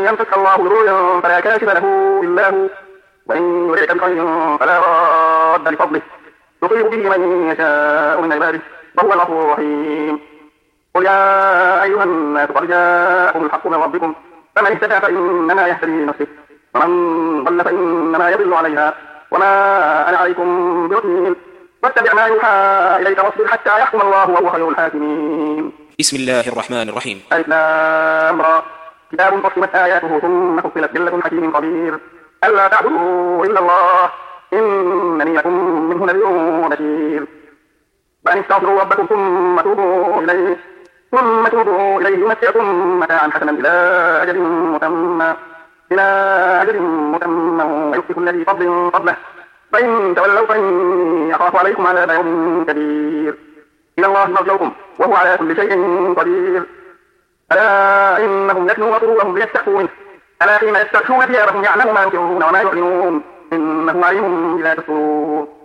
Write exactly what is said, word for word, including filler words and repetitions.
يمسك الله بضر فلا كاشف له إلا هو وإن يردك بخير فلا راد لفضله يصيب به من يشاء من عباده وهو الغفور الرحيم. قل يا أيها الناس قد جاءكم الحق من ربكم فمن اهتدى فإنما يهتدي لنفسه ومن ضل فإنما يضل عليها وما أنا عليكم بوكيل واتبع ما يوحى إليك واصبر حتى يحكم الله وهو خير الحاكمين. بسم الله الرحمن الرحيم. ألف لام را كتاب فصلت آياته ثم فصلت من لدن حكيم خبير ألا تعبدوا إلا الله إنني لكم منه نذير وبشير وأن استغفروا ربكم ثم توبوا إليه ثم توبوا إليه يمتعكم متاعا حسنا إلى أجل مسمى إلى أجل مسمى ويؤتي كل ذي فضل فضله فإن تولوا فإني أخاف عليكم عذاب يوم كبير إلى الله مرجعكم وهو على كل شيء قدير. ألا إنهم يكنوا وصدورهم ليستخفوا منه ألا حين يستغشون ثيابهم يعلم ما يسرون وما يعلنون إنه عليم بذات الصدور.